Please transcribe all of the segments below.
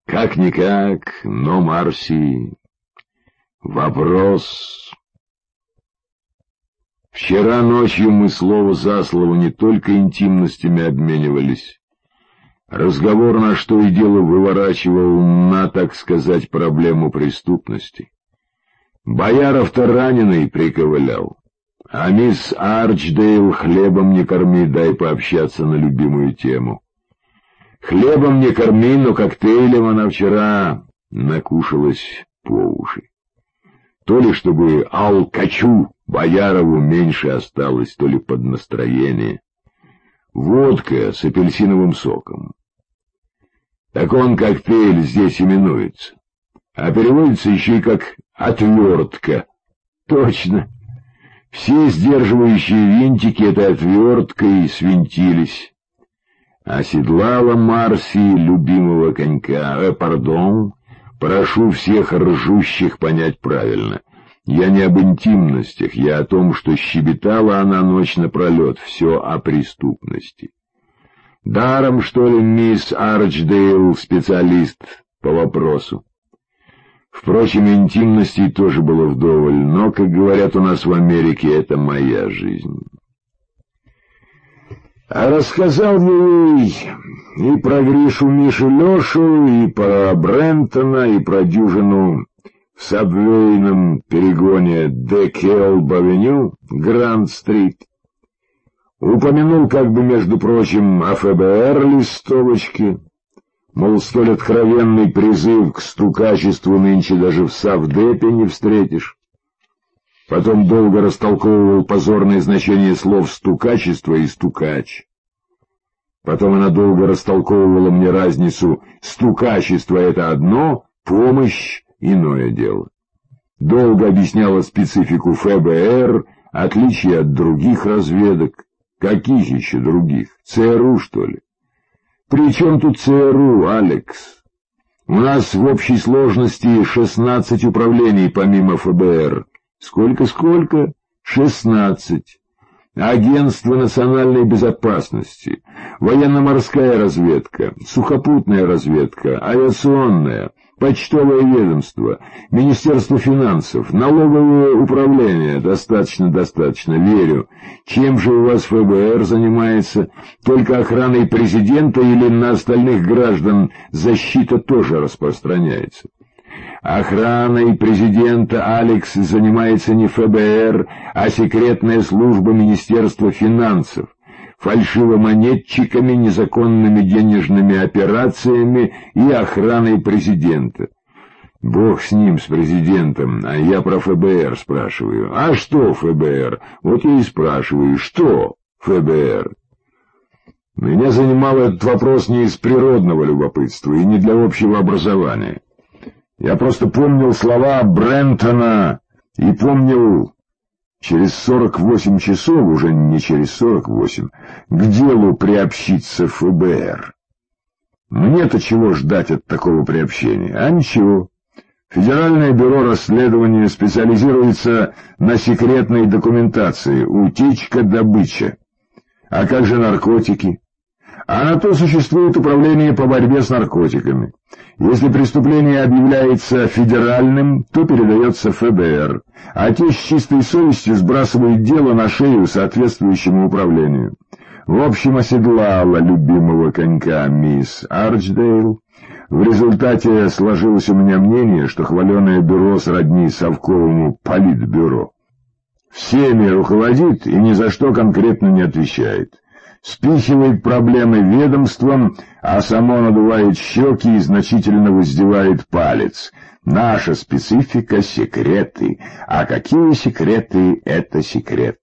Как-никак, но, Марси, вопрос. Вчера ночью мы слово за слово не только интимностями обменивались. Разговор на что и дело выворачивал на, так сказать, проблему преступности. Бояров-то раненый приковылял, а мисс Арчдейл хлебом не корми, дай пообщаться на любимую тему. Хлебом не корми, но коктейлем она вчера накушалась по уши. То ли чтобы алкачу Боярову меньше осталось, то ли под настроение. Водка с апельсиновым соком. Так он коктейль здесь именуется, а переводится еще и как «отвертка». Точно. Все сдерживающие винтики этой отверткой свинтились. Оседлала Марси любимого конька. Прошу всех ржущих понять правильно. Я не об интимностях, я о том, что щебетала она ночь напролет, все о преступности. Даром, что ли, мисс Арчдейл специалист по вопросу? Впрочем, интимностей тоже было вдоволь, но, как говорят у нас в Америке, это моя жизнь. А рассказал я ей и про Гришу, Мишу, Лешу, и про Брентона, и про дюжину в сабвейном перегоне Декелб-авеню, Гранд-стрит. Упомянул как бы, между прочим, о ФБР листовочке, мол, столь откровенный призыв к стукачеству нынче даже в Савдепе не встретишь. Потом долго растолковывал позорное значение слов «стукачество» и «стукач». Потом она долго растолковывала мне разницу «стукачество» — это одно, «помощь» — иное дело. Долго объясняла специфику ФБР, отличия от других разведок. Каких еще других? ЦРУ, что ли? При чем тут ЦРУ, Алекс? У нас в общей сложности 16 управлений помимо ФБР. Сколько? 16. Агентство национальной безопасности, военно-морская разведка, сухопутная разведка, авиационная, почтовое ведомство, Министерство финансов, налоговое управление. Достаточно, верю. Чем же у вас ФБР занимается? Только охраной президента или на остальных граждан защита тоже распространяется? Охраной президента, Алекс, занимается не ФБР, а секретная служба Министерства финансов, фальшивомонетчиками, незаконными денежными операциями и охраной президента. Бог с ним, с президентом, а я про ФБР спрашиваю. А что ФБР? Вот я и спрашиваю, что ФБР? Меня занимал этот вопрос не из природного любопытства и не для общего образования. Я просто помнил слова Брентона и помнил через 48 часов, уже не через 48, к делу приобщиться ФБР. Мне-то чего ждать от такого приобщения? А ничего. Федеральное бюро расследования специализируется на секретной документации, утечка-добыча. А как же наркотики? А на то существует управление по борьбе с наркотиками. Если преступление объявляется федеральным, то передается ФБР, а те с чистой совестью сбрасывают дело на шею соответствующему управлению. В общем, оседлала любимого конька мисс Арчдейл. В результате сложилось у меня мнение, что хваленое бюро сродни совковому политбюро. Всеми руководит и ни за что конкретно не отвечает. Спихивает проблемы ведомством, а само надувает щеки и значительно воздевает палец. Наша специфика — секреты. А какие секреты — это секрет.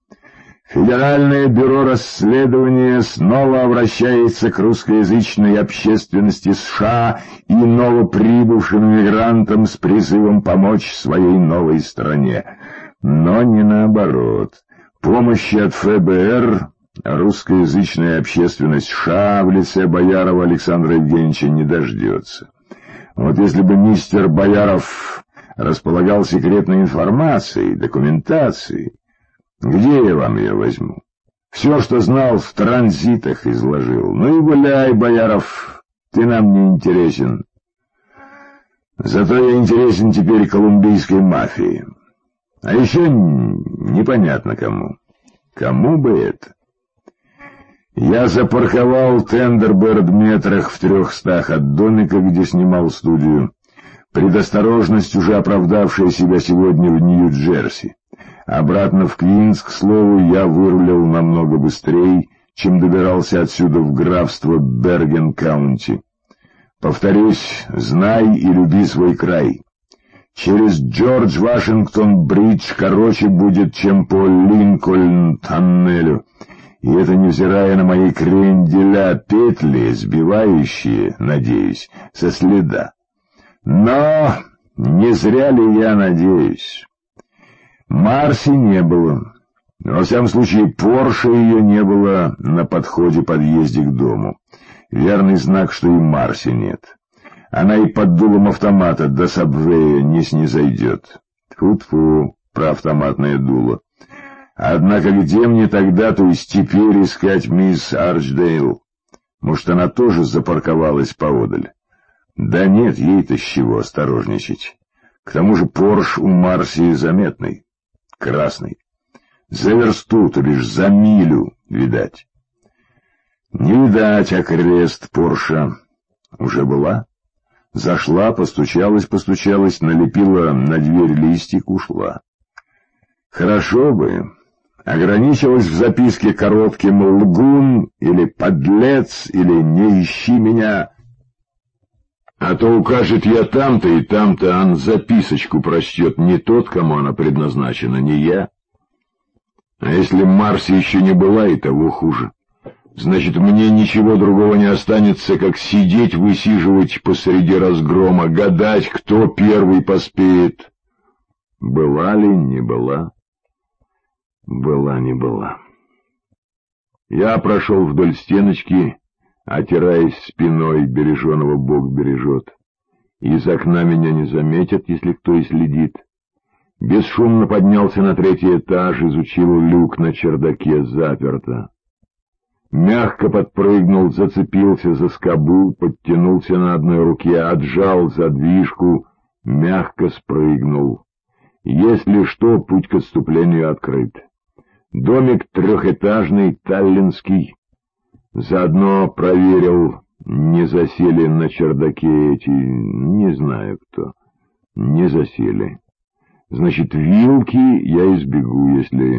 Федеральное бюро расследования снова обращается к русскоязычной общественности США и новоприбывшим мигрантам с призывом помочь своей новой стране. Но не наоборот. Помощи от ФБР русскоязычная общественность США в лице Боярова Александра Евгеньевича не дождется. Вот если бы мистер Бояров располагал секретной информацией, документацией, где я вам ее возьму? Все, что знал, в транзитах изложил. Ну и гуляй, Бояров, ты нам не интересен. Зато я интересен теперь колумбийской мафии. А еще непонятно кому. Кому бы это? Я запарковал Тендерберд метрах в 300 от домика, где снимал студию. Предосторожность, уже оправдавшая себя сегодня в Нью-Джерси. Обратно в Квинс, к слову, я вырулил намного быстрее, чем добирался отсюда в графство Берген-Каунти. Повторюсь, знай и люби свой край. Через Джордж Вашингтон-Бридж короче будет, чем по Линкольн-тоннелю. И это невзирая на мои кренделя петли, сбивающие, надеюсь, со следа. Но не зря ли я надеюсь? Марси не было. Во всяком случае, Порше ее не было на подходе-подъезде к дому. Верный знак, что и Марси нет. Она и под дулом автомата до Сабвея не снизойдет. Тьфу-тьфу, про автоматное дуло. Однако где мне тогда, то есть теперь, искать мисс Арчдейл? Может, она тоже запарковалась поодаль? Да нет, ей-то с чего осторожничать. К тому же Порш у Марси заметный, красный. За версту, то бишь за милю, видать. Не видать окрест Порша. Уже была? Зашла, постучалась, налепила на дверь листик, ушла. Хорошо бы. Ограничилась в записке коротким «лгун» или «подлец» или «не ищи меня». А то укажет я там-то и там-то, а записочку прочтет не тот, кому она предназначена, не я. А если Марси еще не была, и того хуже. Значит, мне ничего другого не останется, как сидеть, высиживать посреди разгрома, гадать, кто первый поспеет. Была ли, не была? Была, не была. Я прошел вдоль стеночки, отираясь спиной, береженого Бог бережет. Из окна меня не заметят, если кто и следит. Бесшумно поднялся на 3-й этаж, изучил люк на чердаке, заперто. Мягко подпрыгнул, зацепился за скобу, подтянулся на одной руке, отжал задвижку, мягко спрыгнул. Если что, путь к отступлению открыт. Домик 3-этажный, таллинский. Заодно проверил, не засели на чердаке эти, не знаю кто, не засели. Значит, вилки я избегу,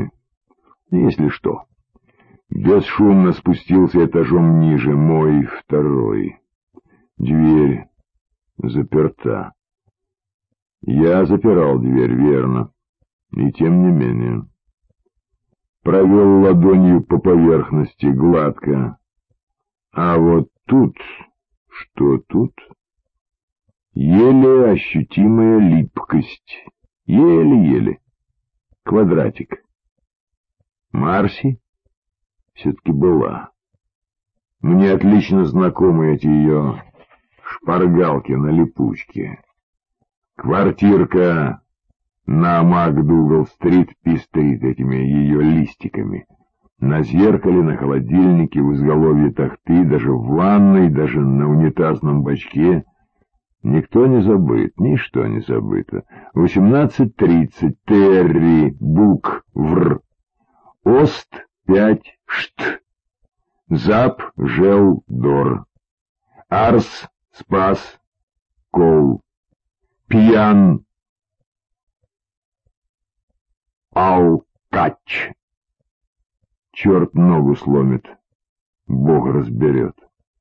если что. Бесшумно спустился этажом ниже, мой 2-й. Дверь заперта. Я запирал дверь, верно, и тем не менее. Провел ладонью по поверхности, гладко. А вот тут, что тут? Еле ощутимая липкость. Еле-еле. Квадратик. Марси все-таки была. Мне отлично знакомы эти ее шпаргалки на липучке. Квартирка на МакДугал-стрит пестрит этими ее листиками. На зеркале, на холодильнике, в изголовье тахты, даже в ванной, даже на унитазном бачке. Никто не забыт, ничто не забыто. 18:30, Терри, Бук, Вр. Ост, 5, Шт. Зап, Жел, Дор. Арс, Спас, Кол. Пьян, Алкач. Черт ногу сломит, Бог разберет.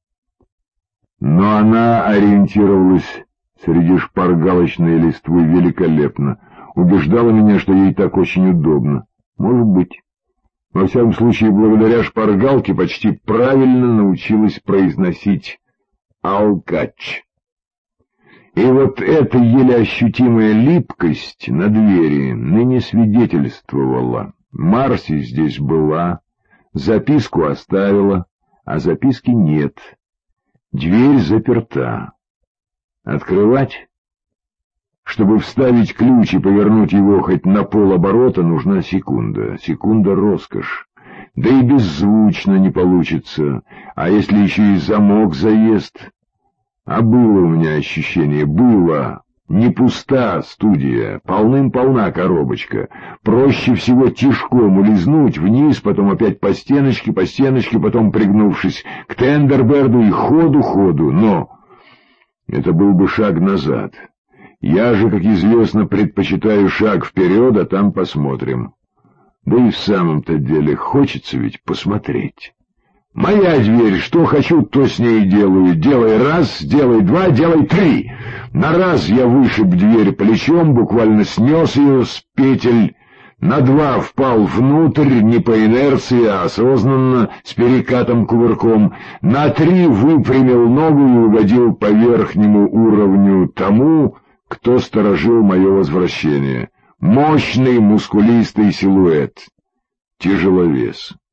Но она ориентировалась среди шпаргалочной листвы великолепно, убеждала меня, что ей так очень удобно. Может быть. Во всяком случае, благодаря шпаргалке почти правильно научилась произносить «алкач». И вот эта еле ощутимая липкость на двери ныне свидетельствовала. Марси здесь была, записку оставила, а записки нет. Дверь заперта. Открывать? Чтобы вставить ключ и повернуть его хоть на полоборота, нужна секунда. Секунда — роскошь. Да и беззвучно не получится. А если еще и замок заест? А было у меня ощущение, было. Не пуста студия, полным-полна коробочка. Проще всего тишком улизнуть вниз, потом опять по стеночке, потом, пригнувшись к Тендерберду, и ходу. Но это был бы шаг назад. Я же, как известно, предпочитаю шаг вперед, а там посмотрим. Да и в самом-то деле хочется ведь посмотреть. Моя дверь, что хочу, то с ней делаю. Делай раз, делай два, делай три. На раз я вышиб дверь плечом, буквально снес ее с петель. На два впал внутрь, не по инерции, а осознанно, с перекатом-кувырком. На три выпрямил ногу и угодил по верхнему уровню тому, кто сторожил мое возвращение. Мощный, мускулистый силуэт. Тяжеловес.